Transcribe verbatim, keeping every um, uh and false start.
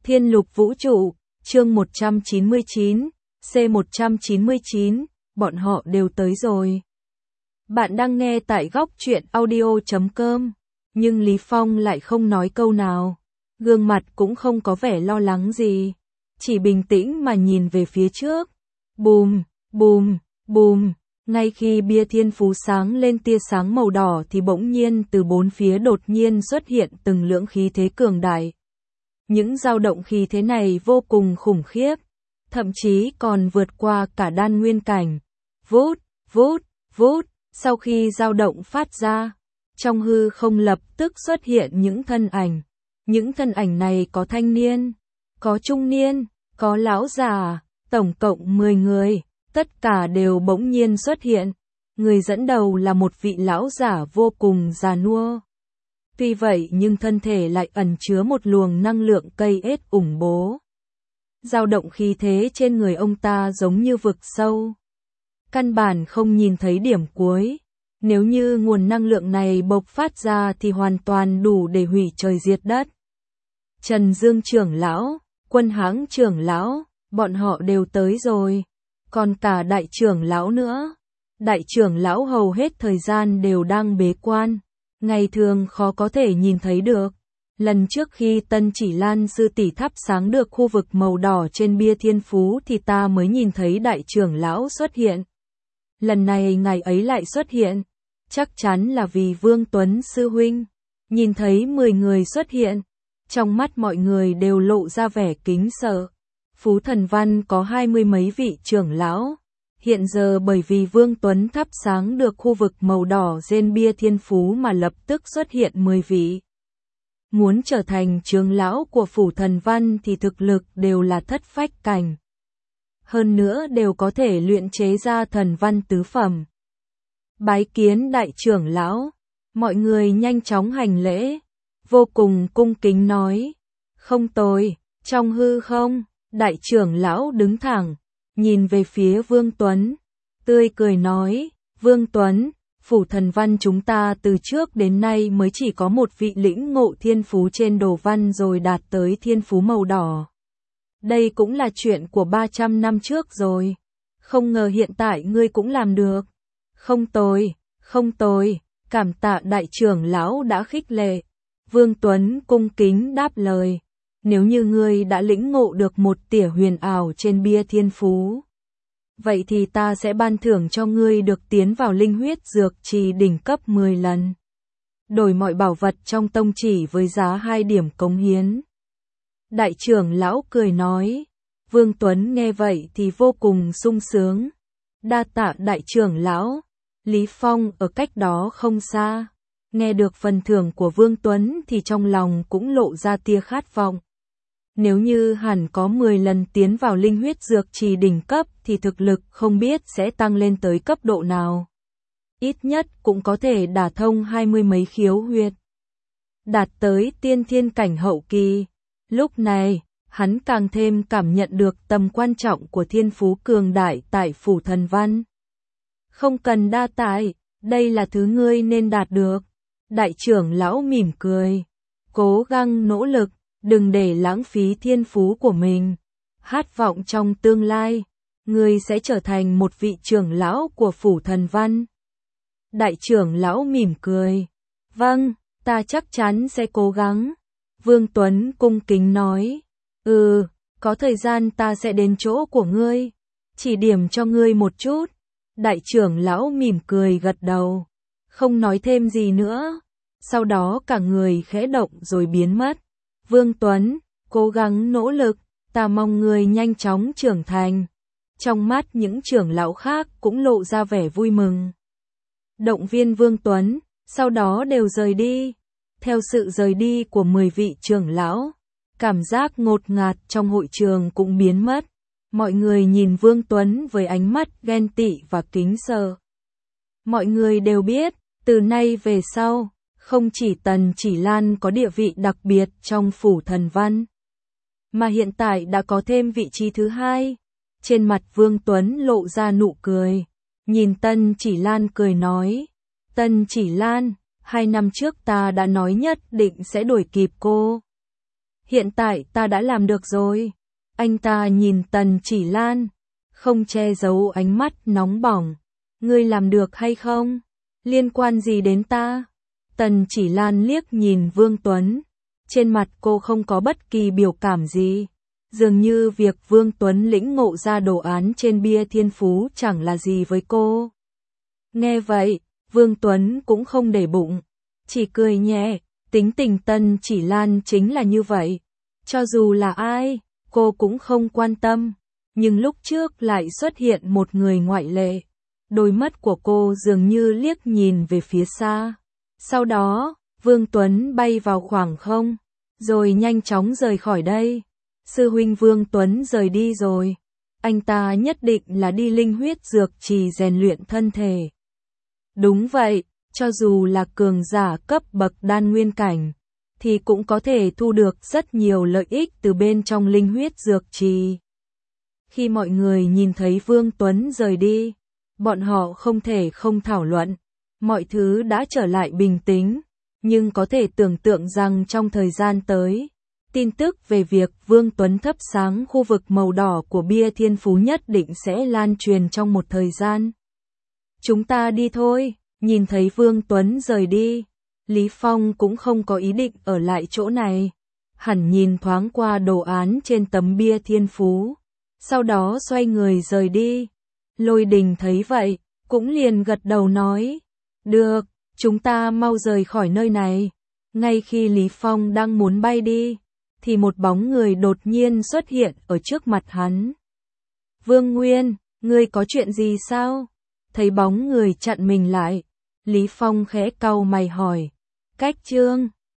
Thiên lục vũ trụ, chương một trăm chín mươi chín, C một trăm chín mươi chín, bọn họ đều tới rồi. Bạn đang nghe tại góc truyện audio chấm com, nhưng Lý Phong lại không nói câu nào, gương mặt cũng không có vẻ lo lắng gì, chỉ bình tĩnh mà nhìn về phía trước. Bùm, bùm, bùm, ngay khi bia thiên phú sáng lên tia sáng màu đỏ thì bỗng nhiên từ bốn phía đột nhiên xuất hiện từng lưỡng khí thế cường đại. Những dao động khí thế này vô cùng khủng khiếp, thậm chí còn vượt qua cả đan nguyên cảnh. Vút, vút, vút, sau khi dao động phát ra, trong hư không lập tức xuất hiện những thân ảnh. Những thân ảnh này có thanh niên, có trung niên, có lão già, tổng cộng mười người, tất cả đều bỗng nhiên xuất hiện. Người dẫn đầu là một vị lão giả vô cùng già nua. Tuy vậy nhưng thân thể lại ẩn chứa một luồng năng lượng cây ết ủng bố. Dao động khí thế trên người ông ta giống như vực sâu. Căn bản không nhìn thấy điểm cuối. Nếu như nguồn năng lượng này bộc phát ra thì hoàn toàn đủ để hủy trời diệt đất. Trần Dương trưởng lão, Quân Hãng trưởng lão, bọn họ đều tới rồi. Còn cả đại trưởng lão nữa. Đại trưởng lão hầu hết thời gian đều đang bế quan. Ngày thường khó có thể nhìn thấy được. Lần trước khi Tân Chỉ Lan sư tỷ thắp sáng được khu vực màu đỏ trên bia thiên phú thì ta mới nhìn thấy đại trưởng lão xuất hiện. Lần này ngày ấy lại xuất hiện. Chắc chắn là vì Vương Tuấn sư huynh. Nhìn thấy mười người xuất hiện. Trong mắt mọi người đều lộ ra vẻ kính sợ. Phú Thần Văn có hai mươi mấy vị trưởng lão. Hiện giờ bởi vì Vương Tuấn thắp sáng được khu vực màu đỏ trên bia thiên phú mà lập tức xuất hiện mười vị. Muốn trở thành trưởng lão của Phủ Thần Văn thì thực lực đều là thất phách cảnh. Hơn nữa đều có thể luyện chế ra thần văn tứ phẩm. Bái kiến đại trưởng lão, mọi người nhanh chóng hành lễ, vô cùng cung kính nói, không tồi. Trong hư không, đại trưởng lão đứng thẳng, nhìn về phía Vương Tuấn, tươi cười nói, Vương Tuấn, Phủ Thần Văn chúng ta từ trước đến nay mới chỉ có một vị lĩnh ngộ thiên phú trên đồ văn rồi đạt tới thiên phú màu đỏ. Đây cũng là chuyện của ba trăm năm trước rồi, không ngờ hiện tại ngươi cũng làm được. Không tồi, không tồi, cảm tạ đại trưởng lão đã khích lệ. Vương Tuấn cung kính đáp lời. Nếu như ngươi đã lĩnh ngộ được một tỉa huyền ảo trên bia thiên phú, vậy thì ta sẽ ban thưởng cho ngươi được tiến vào linh huyết dược trì đỉnh cấp mười lần. Đổi mọi bảo vật trong tông chỉ với giá hai điểm cống hiến. Đại trưởng lão cười nói. Vương Tuấn nghe vậy thì vô cùng sung sướng. Đa tạ đại trưởng lão. Lý Phong ở cách đó không xa. Nghe được phần thưởng của Vương Tuấn thì trong lòng cũng lộ ra tia khát vọng. Nếu như hẳn có mười lần tiến vào linh huyết dược trì đỉnh cấp thì thực lực không biết sẽ tăng lên tới cấp độ nào. Ít nhất cũng có thể đả thông hai mươi mấy khiếu huyệt. Đạt tới tiên thiên cảnh hậu kỳ. Lúc này, hắn càng thêm cảm nhận được tầm quan trọng của thiên phú cường đại tại Phủ Thần Văn. Không cần đa tạ, đây là thứ ngươi nên đạt được. Đại trưởng lão mỉm cười. Cố gắng nỗ lực. Đừng để lãng phí thiên phú của mình. Hát vọng trong tương lai, ngươi sẽ trở thành một vị trưởng lão của Phủ Thần Văn. Đại trưởng lão mỉm cười. Vâng, ta chắc chắn sẽ cố gắng. Vương Tuấn cung kính nói. Ừ, có thời gian ta sẽ đến chỗ của ngươi. Chỉ điểm cho ngươi một chút. Đại trưởng lão mỉm cười gật đầu. Không nói thêm gì nữa. Sau đó cả người khẽ động rồi biến mất. Vương Tuấn, cố gắng nỗ lực, ta mong ngươi nhanh chóng trưởng thành. Trong mắt những trưởng lão khác cũng lộ ra vẻ vui mừng. Động viên Vương Tuấn, sau đó đều rời đi. Theo sự rời đi của mười vị trưởng lão, cảm giác ngột ngạt trong hội trường cũng biến mất. Mọi người nhìn Vương Tuấn với ánh mắt ghen tị và kính sợ. Mọi người đều biết, từ nay về sau, không chỉ Tần Chỉ Lan có địa vị đặc biệt trong Phủ Thần Văn, mà hiện tại đã có thêm vị trí thứ hai. Trên mặt Vương Tuấn lộ ra nụ cười, nhìn Tần Chỉ Lan cười nói, Tần Chỉ Lan, hai năm trước ta đã nói nhất định sẽ đuổi kịp cô. hiện tại ta đã làm được rồi. Anh ta nhìn Tần Chỉ Lan, không che giấu ánh mắt nóng bỏng. Ngươi làm được hay không? Liên quan gì đến ta? Tần Chỉ Lan liếc nhìn Vương Tuấn. Trên mặt cô không có bất kỳ biểu cảm gì. Dường như việc Vương Tuấn lĩnh ngộ ra đồ án trên bia thiên phú chẳng là gì với cô. Nghe vậy, Vương Tuấn cũng không để bụng, chỉ cười nhẹ, tính tình Tần Chỉ Lan chính là như vậy. Cho dù là ai, cô cũng không quan tâm, nhưng lúc trước lại xuất hiện một người ngoại lệ. Đôi mắt của cô dường như liếc nhìn về phía xa. Sau đó, Vương Tuấn bay vào khoảng không, rồi nhanh chóng rời khỏi đây. Sư huynh Vương Tuấn rời đi rồi. Anh ta nhất định là đi linh huyết dược trì rèn luyện thân thể. Đúng vậy, cho dù là cường giả cấp bậc đan nguyên cảnh, thì cũng có thể thu được rất nhiều lợi ích từ bên trong linh huyết dược trì. Khi mọi người nhìn thấy Vương Tuấn rời đi, bọn họ không thể không thảo luận. Mọi thứ đã trở lại bình tĩnh, nhưng có thể tưởng tượng rằng trong thời gian tới, tin tức về việc Vương Tuấn thắp sáng khu vực màu đỏ của bia thiên phú nhất định sẽ lan truyền trong một thời gian. Chúng ta đi thôi. Nhìn thấy Vương Tuấn rời đi, Lý Phong cũng không có ý định ở lại chỗ này. Hẳn nhìn thoáng qua đồ án trên tấm bia thiên phú, sau đó xoay người rời đi. Lôi Đình thấy vậy, cũng liền gật đầu nói, được, chúng ta mau rời khỏi nơi này. Ngay khi Lý Phong đang muốn bay đi, thì một bóng người đột nhiên xuất hiện ở trước mặt hắn. Vương Nguyên, ngươi có chuyện gì sao? Thấy bóng người chặn mình lại, Lý Phong khẽ cau mày hỏi, Cách Trương,